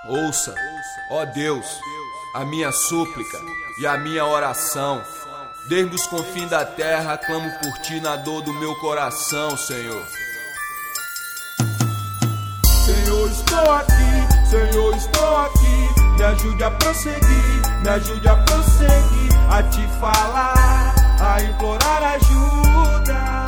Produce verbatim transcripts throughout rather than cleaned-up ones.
Ouça, ó Deus, a minha súplica e a minha oração. Desde os confins da terra clamo por ti na dor do meu coração, Senhor. Senhor, estou aqui, Senhor, estou aqui. Me ajude a prosseguir, me ajude a prosseguir, a te falar, a implorar ajuda.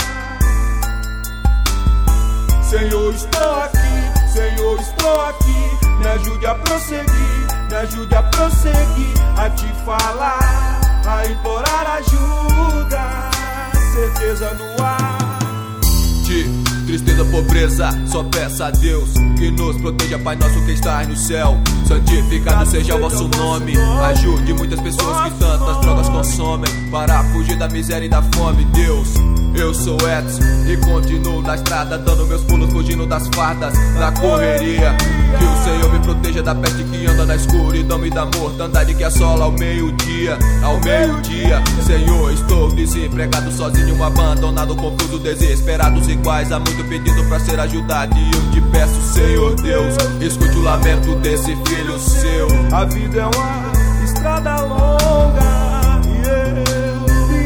Senhor, estou aqui, Senhor, estou aqui. Me ajude a prosseguir, me ajude a prosseguir, a te falar, a implorar ajuda. Certeza no ar. De tristeza, pobreza, só peça a Deus que nos proteja, Pai nosso que estás no céu. Santificado seja o vosso nome. Ajude muitas pessoas que tantas drogas consomem para fugir da miséria e da fome. Deus, eu sou Edson e continuo na estrada, dando meus pulos, fugindo das fardas, da correria. Que o Senhor me proteja da peste que anda na escuridão e da mortandade que assola ao meio-dia, ao meio-dia. Senhor, estou desempregado, sozinho, abandonado, confuso, desesperados iguais a muito pedido pra ser ajudado. E eu te peço, Senhor Deus, escute o lamento desse filho seu. A vida é uma estrada longa e eu,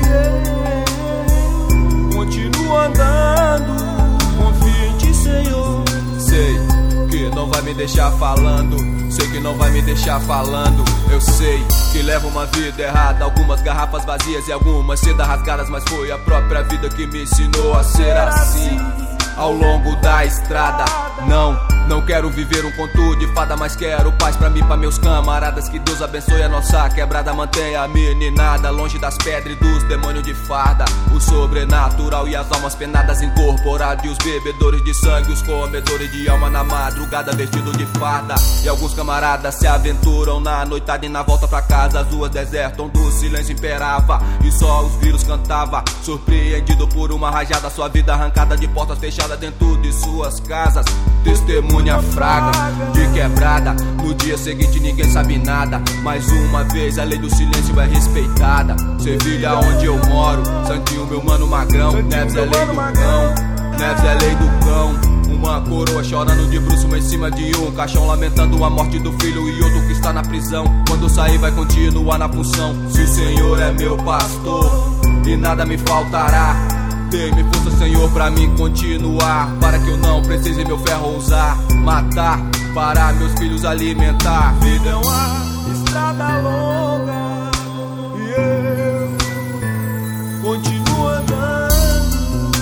e eu continuo andando, confio em ti, Senhor. Sei que não vai me deixar falando, sei que não vai me deixar falando. Eu sei que levo uma vida errada, algumas garrafas vazias e algumas sedas rasgadas, mas foi a própria vida que me ensinou a ser assim. Ao longo da estrada, não, não quero viver um conto de fada, mas quero paz pra mim, pra meus camaradas. Que Deus abençoe a nossa quebrada, mantenha a meninada longe das pedras e dos demônios de farda. O sobrenatural e as almas penadas incorporadas, e os bebedores de sangue, os comedores de alma na madrugada vestido de farda. E alguns camaradas se aventuram na noitada e na volta pra casa as ruas desertas onde o silêncio imperava e só os vírus cantava. Surpreendido por uma rajada, sua vida arrancada de portas fechadas dentro de suas casas. Testemunha fraga de quebrada, no dia seguinte ninguém sabe nada. Mais uma vez a lei do silêncio é respeitada. Sevilha onde eu moro, Santinho meu mano magrão. Neves é lei do cão, Neves é lei do cão. Uma coroa chorando de bruço em cima de um caixão, lamentando a morte do filho e outro que está na prisão. Quando sair vai continuar na função. Se o Senhor é meu pastor e nada me faltará, dê-me força, Senhor, pra mim continuar, para que eu não precise meu ferro usar, matar, para meus filhos alimentar. Vida é uma estrada longa e eu continuo andando,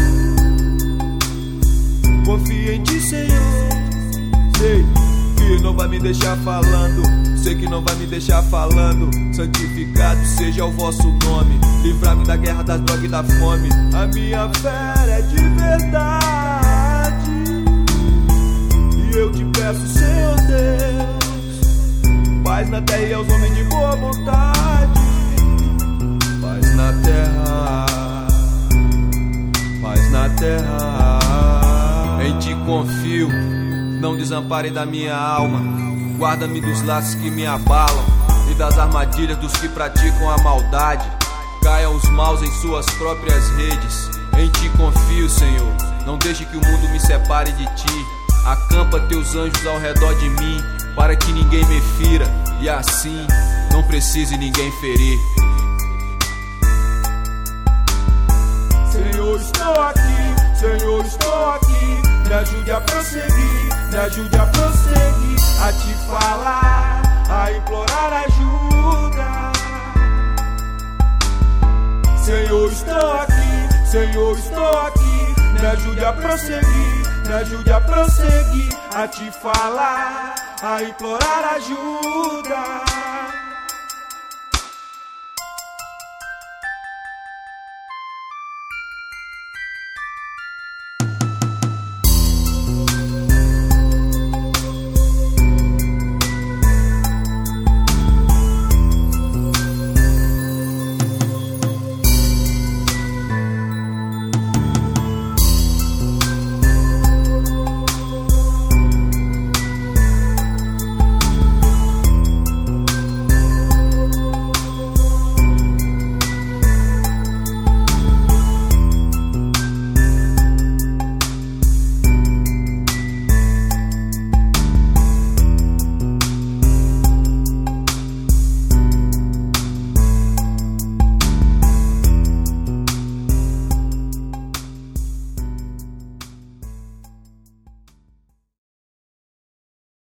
confio em ti, Senhor. Sei que não vai me deixar falando, sei que não vai me deixar falando. Santificado seja o vosso nome, livrar-me da guerra, das drogas e da fome. A minha fé é de verdade e eu te peço, Senhor Deus, paz na terra e aos homens de boa vontade. Paz na terra, paz na terra. Em ti confio, não desampare da minha alma. Guarda-me dos laços que me abalam e das armadilhas dos que praticam a maldade. Caiam os maus em suas próprias redes. Em ti confio, Senhor, não deixe que o mundo me separe de ti. Acampa teus anjos ao redor de mim, para que ninguém me fira e assim não precise ninguém ferir. Senhor, estou aqui, Senhor, estou aqui. Me ajude a prosseguir, me ajude a prosseguir, a te falar, a implorar ajuda. Senhor, estou aqui, Senhor, estou aqui. Me ajude a prosseguir, me ajude a prosseguir, a te falar, a implorar ajuda.